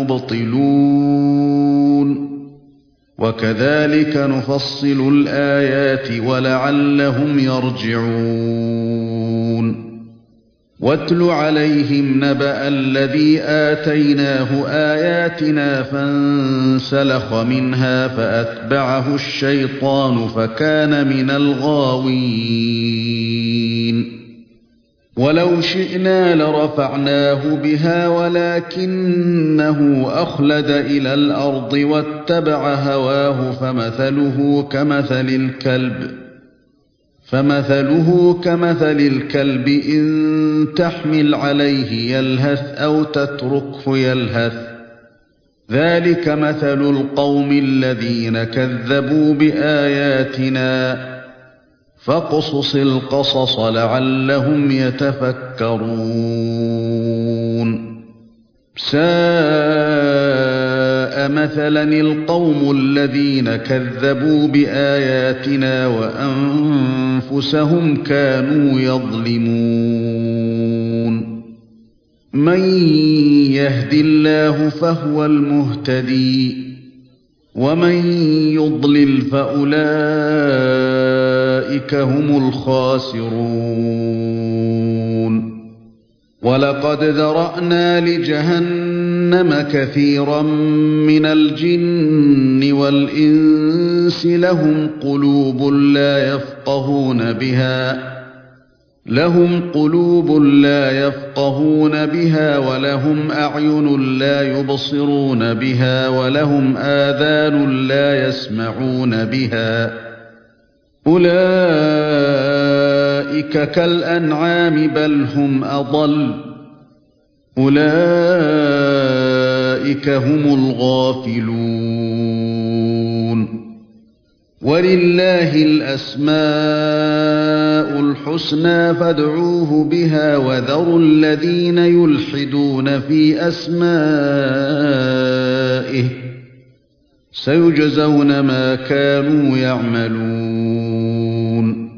المبطلون وكذلك نفصل الآيات ولعلهم يرجعون واتل عليهم نبأ الذي آتيناه آياتنا فانسلخ منها فأتبعه الشيطان فكان من الغاوين ولو شئنا لرفعناه بها ولكنه أخلد إلى الأرض واتبع هواه فمثله كمثل الكلب فمثله كمثل الكلب إن تحمل عليه يلهث أو تتركه يلهث ذلك مثل القوم الذين كذبوا بآياتنا فاقصص القصص لعلهم يتفكرون ساء مثلا القوم الذين كذبوا بآياتنا وأنفسهم كانوا يظلمون من يهد الله فهو المهتدي ومن يضلل فأولئك هم الخاسرون ولقد ذرأنا لجهنم جهنم كثيرا من الجن والإنس لهم قلوب لا يفقهون بها لهم قلوب لا يفقهون بها ولهم أعين لا يبصرون بها ولهم آذان لا يسمعون بها أولئك كالأنعام بل هم أضل أولئك هم الغافلون ولله الأسماء الحسنى فادعوه بها وذروا الذين يلحدون في أسمائه سيجزون ما كانوا يعملون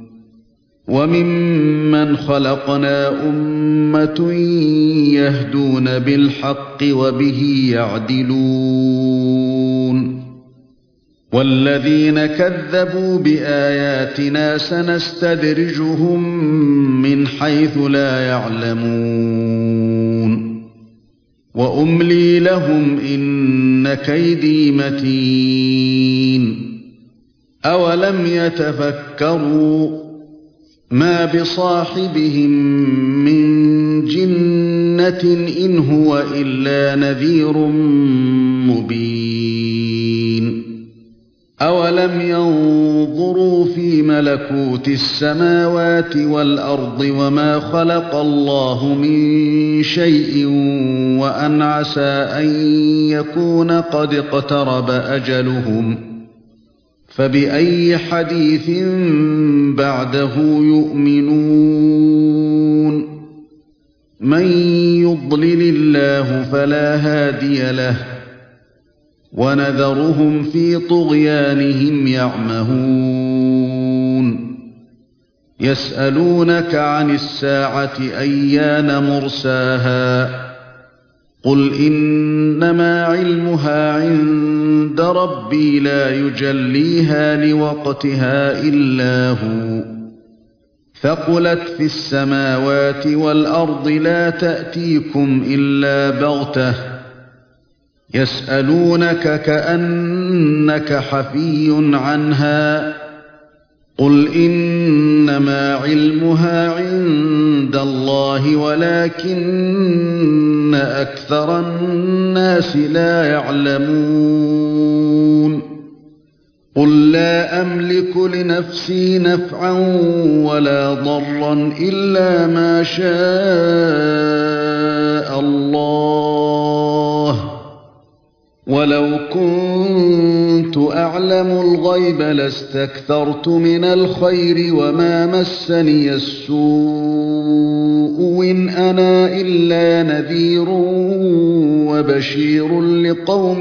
وممن خلقنا أمة يهدون بالحق وبه يعدلون والذين كذبوا بآياتنا سنستدرجهم من حيث لا يعلمون وأملي لهم إن كيدي متين أولم يتفكروا ما بصاحبهم من جنة إن هو إلا نذير مبين أولم ينظروا في ملكوت السماوات والأرض وما خلق الله من شيء وأن عسى أن يكون قد اقترب أجلهم فبأي حديث بعده يؤمنون من يضلل الله فلا هادي له ونذرهم في طغيانهم يعمهون يسألونك عن الساعة أيان مرساها قل إنما علمها عند ربي لا يجليها لوقتها إلا هو ثقلت في السماوات والأرض لا تأتيكم إلا بغتة يسألونك كأنك حفي عنها قل إنما علمها عند الله ولكن أكثر الناس لا يعلمون قل لا أملك لنفسي نفعا ولا ضرا إلا ما شاء الله ولو كنت أعلم الغيب لاستكثرت من الخير وما مسني السوء إن أنا إلا نذير وبشير لقوم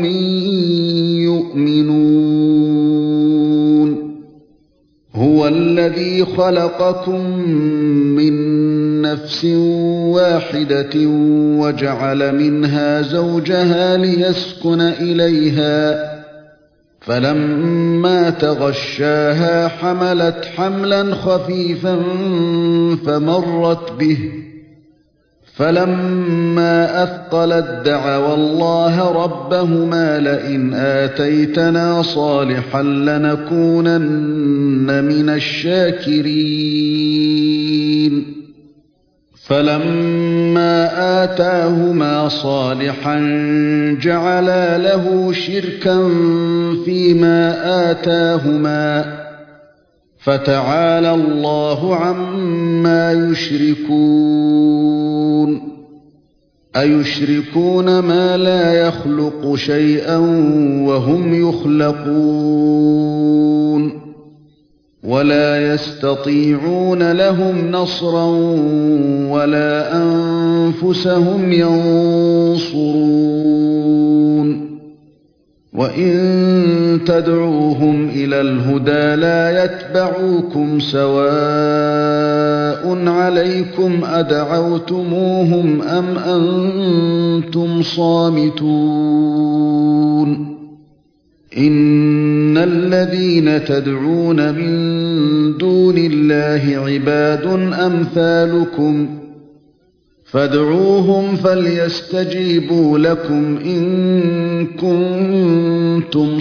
يؤمنون هو الذي خلقكم من نفس واحدة وجعل منها زوجها ليسكن إليها فلما تغشاها حملت حملا خفيفا فمرت به فلما أثقلت دعوا الله ربهما لئن آتيتنا صالحا لنكونن من الشاكرين فلما آتاهما صالحا جعلا له شركا فيما آتاهما فتعالى الله عما يشركون أيشركون ما لا يخلق شيئا وهم يخلقون ولا يستطيعون لهم نصرا ولا أنفسهم ينصرون وإن تدعوهم إلى الهدى لا يتبعوكم سواء عليكم أدعوتموهم أم أنتم صامتون إن الذين تدعون من دون الله عباد أمثالكم فادعوهم فليستجيبوا لكم إن كنتم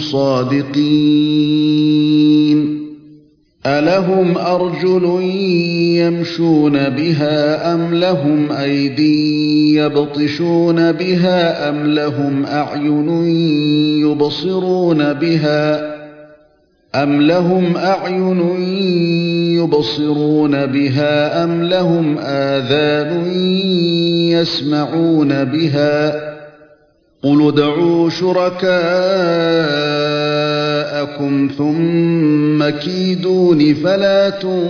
صادقين ألهم أرجل يمشون بها أم لهم أيدي يبطشون بها أم لهم أعين يبصرون بها أم لهم أعين يبصرون بها أم لهم آذان يسمعون بها قل ادعوا شركاءكم ثم كيدون فلا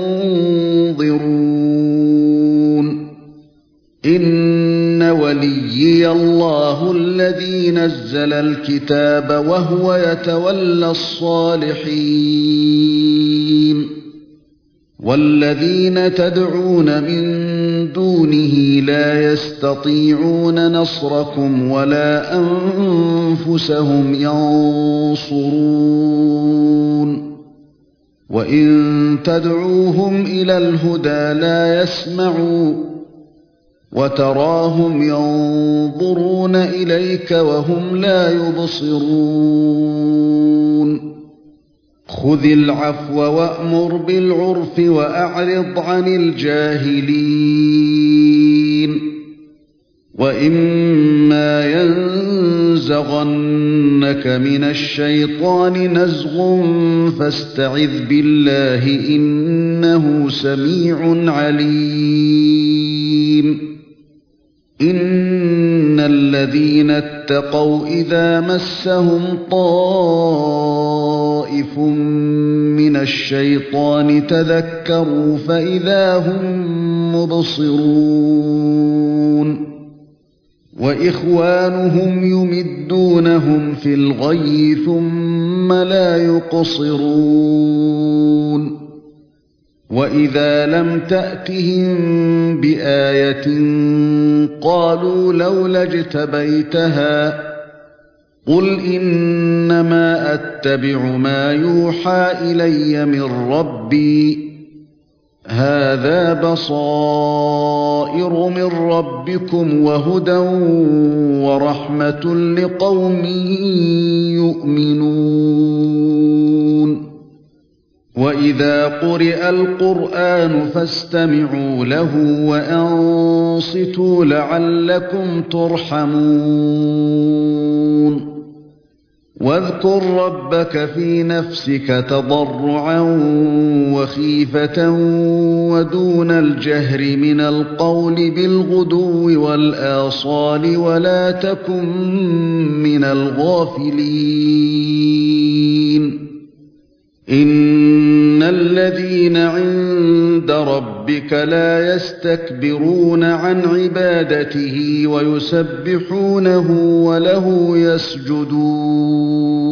تنظرون إن وليي الله الذي نزل الكتاب وهو يتولى الصالحين والذين تدعون من دونه لا يستطيعون نصركم ولا أنفسهم ينصرون وإن تدعوهم إلى الهدى لا يسمعوا وتراهم ينظرون إليك وهم لا يبصرون خذ العفو وأمر بالعرف وأعرض عن الجاهلين وإما ينزغنك من الشيطان نزغ فاستعذ بالله إنه سميع عليم إن الذين اتقوا إذا مسهم طائف من الشيطان تذكروا فإذا هم مبصرون وإخوانهم يمدونهم في الغي ثم لا يقصرون وإذا لم تأتهم بآية قالوا لولا اجتبيتها قل إنما أتبع ما يوحى إلي من ربي هذا بصائر من ربكم وهدى ورحمة لقوم يؤمنون وإذا قرئ القرآن فاستمعوا له وأنصتوا لعلكم ترحمون واذكر ربك في نفسك تضرعا وخيفة ودون الجهر من القول بالغدو والآصال ولا تكن من الغافلين إن الذين عند ربك لا يستكبرون عن عبادته ويسبحونه وله يسجدون